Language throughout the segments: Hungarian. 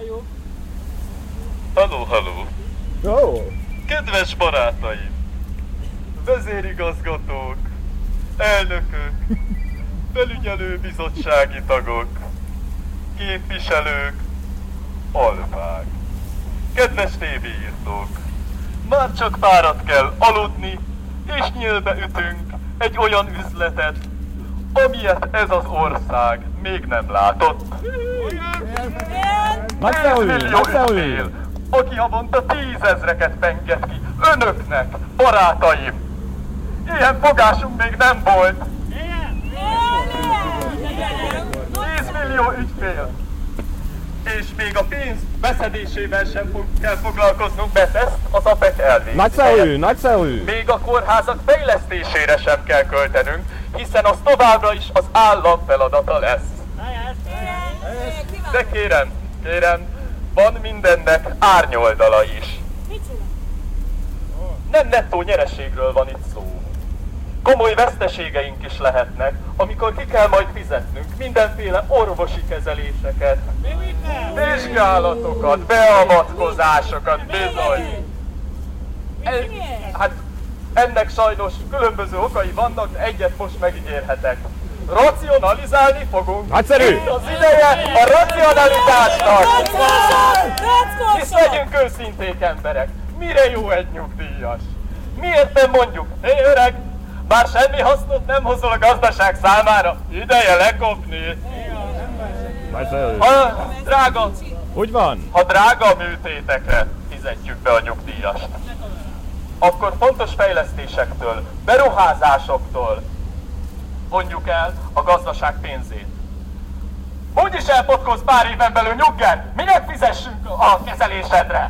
Halló. Ó! Kedves barátaim! Vezérigazgatók, elnökök, felügyelőbizottsági tagok, képviselők, alfák. Kedves tévéírtók! Már csak párat kell aludni, és nyílbe ütünk egy olyan üzletet, amilyet ez az ország még nem látott. 10 millió ügyfél, aki havonta 10 000-eket penget ki önöknek, barátaim. Ilyen fogásunk még nem volt. 10 millió ügyfél. És még a pénz beszedésével sem kell foglalkoznunk, mert ezt az APEC elvégzi. Nagyszerű! Még a kórházak fejlesztésére sem kell költenünk, hiszen az továbbra is az állam feladata lesz. De kérem, van mindennek árnyoldala is. Nem nettó nyereségről van itt szó. Komoly veszteségeink is lehetnek, amikor ki kell majd fizetnünk mindenféle orvosi kezeléseket, vizsgálatokat, beavatkozásokat, bizony. Hát ennek sajnos különböző okai vannak, de egyet most megígérhetek. Racionalizálni fogunk. Nagyszerű! Az ideje a racionalitásnak! Hisz legyünk őszinték emberek. Mire jó egy nyugdíjas? Miért nem mondjuk, hé öreg, bár semmi hasznot nem hozol a gazdaság számára, ideje lekopni. Drága, úgy van. Ha drága műtétekre fizetjük be a nyugdíjast, akkor fontos fejlesztésektől, beruházásoktól vonjuk el a gazdaság pénzét. Úgyis elpotkolsz pár éven belül, nyugger! Minek fizessünk a kezelésedre?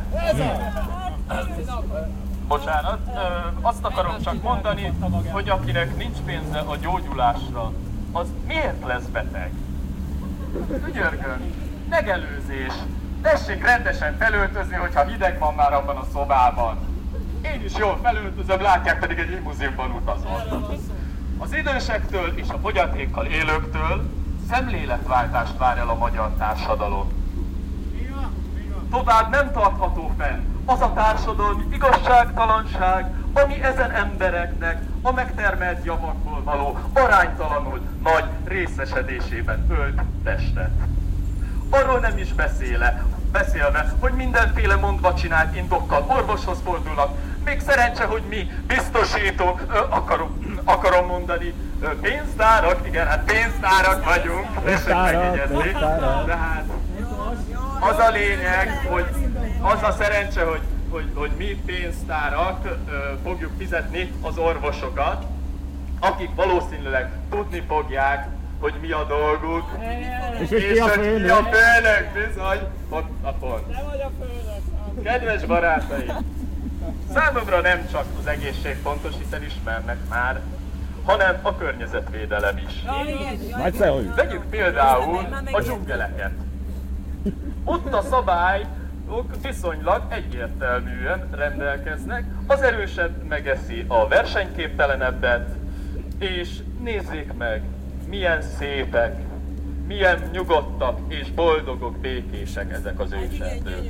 Bocsánat, azt akarom csak mondani, hogy akinek nincs pénze a gyógyulásra, az miért lesz beteg? Ügyörgön, megelőzés. Tessék rendesen felöltözni, hogyha hideg van már abban a szobában. Én is jól felöltözöm, látják, pedig egy limuzinban utazom. Az idősektől és a fogyatékkal élőktől szemléletváltást vár el a magyar társadalom. Tovább nem tartható fenn az a társadalmi igazságtalanság, ami ezen embereknek a megtermelt javakból való aránytalanul nagy részesedésében ölt testet. Arról nem is beszélve, hogy mindenféle mondva csinált indokkal orvoshoz fordulnak. Még szerencse, hogy mi biztosítók, akarom mondani, pénztárak, igen, hát pénztárak vagyunk, tessék megjegyezni. De hát az a lényeg, hogy az a szerencse, hogy mi pénztárak fogjuk fizetni az orvosokat, akik valószínűleg tudni fogják, hogy mi a dolguk, és hogy mi a főnök, bizony, ott a pont. Te vagy a főnök. Kedves barátaim, számomra nem csak az egészség fontos, hiszen ismernek már, hanem a környezetvédelem is. Vegyük például a dzsungeleket. Ott a szabályok viszonylag egyértelműen rendelkeznek, az erősebb megeszi a versenyképtelenebbet, és nézzék meg, milyen szépek, milyen nyugodtak és boldogok, békések ezek az őserdők.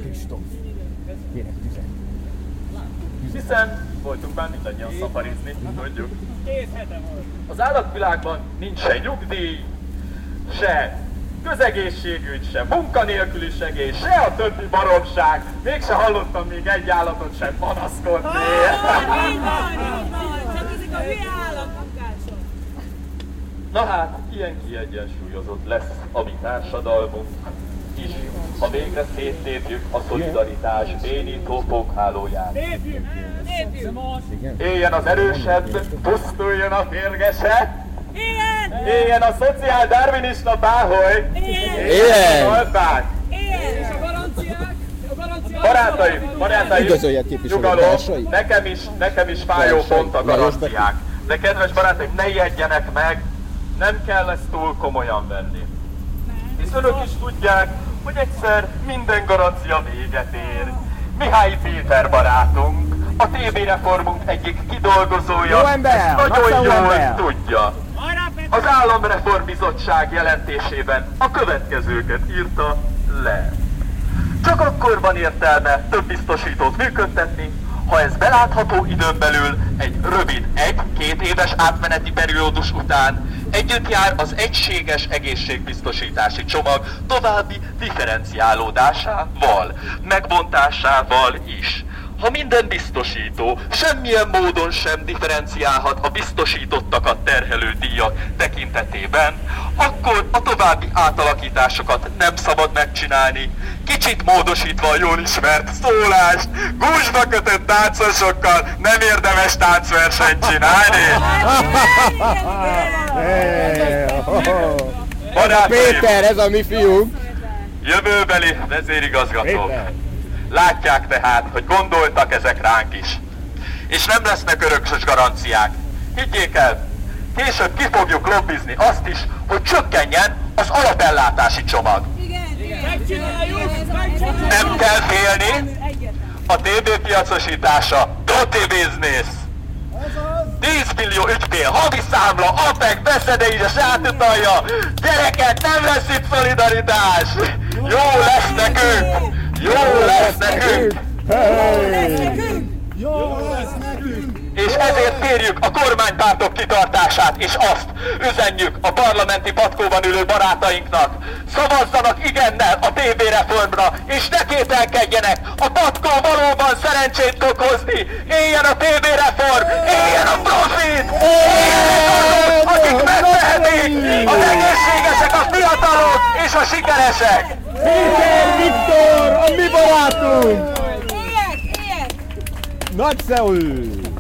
Hiszen voltunk már mindannyian szafarizni, tudjuk. Az állatvilágban nincs se nyugdíj, se közegészségügy, se munkanélküli segély, se a többi baromság. Mégse hallottam még egy állatot sem panaszkodni. Így van, csak ezek a hülye állatmunkások. Na hát, ilyen kiegyensúlyozott lesz a mi társadalmunk is, ha végre széttépjük a szolidaritás bénító pókhálóját. Éljen az erősebb, pusztuljon a férgese! Éljen a szociál darwinista páholy! Éljen a alpák! És a garanciák? Barátaim, nyugalom, nekem is fájó pont a garanciák. De kedves barátaim, ne ijedjenek meg, nem kell ezt túl komolyan venni. Hisz önök is tudják, hogy egyszer minden garancia véget ér. Mihály Péter barátunk, a TV reformunk egyik kidolgozója, ezt nagyon jól tudja. Az Államreform Bizottság jelentésében a következőket írta le. Csak akkor van értelme több biztosítót működtetni, ha ez belátható időn belül egy rövid 1-2 éves átmeneti periódus után együtt jár az egységes egészségbiztosítási csomag további differenciálódásával, megbontásával is. Ha minden biztosító semmilyen módon sem differenciálhat a biztosítottakat terhelő díjak tekintetében, akkor a további átalakításokat nem szabad megcsinálni. Kicsit módosítva a jól ismert szólást, gúzsba kötött táncosokkal nem érdemes táncversenyt csinálni. Péter, ez a mi fiúnk. Jövőbeli vezérigazgatók. Látják tehát, hogy gondoltak ezek ránk is. És nem lesznek örökös garanciák. Higgyék el, később ki fogjuk lobbizni azt is, hogy csökkenjen az alapellátási csomag. Nem kell félni, a TV piacosítása, don't business. 10 millió ügyfél, havi számla, APEC, beszedélyes átutalja. Gyerekek, nem lesz itt szolidaritás. Jó lesz nekünk. Jó lesz nekünk! Jó lesz nekünk! És ezért kérjük a kormánypártok kitartását, és azt üzenjük a parlamenti patkóban ülő barátainknak. Szavazzanak igennel a TV reformra, és ne kételkedjenek, a patkó valóban szerencsét fog hozni. Éljen a TV reform, éljen a profit, éljen akik megtehetik, az egészségesek, a fiatalok és a sikeresek. Péter Viktor, a mi barátunk! Ilyet! Nagyszerű!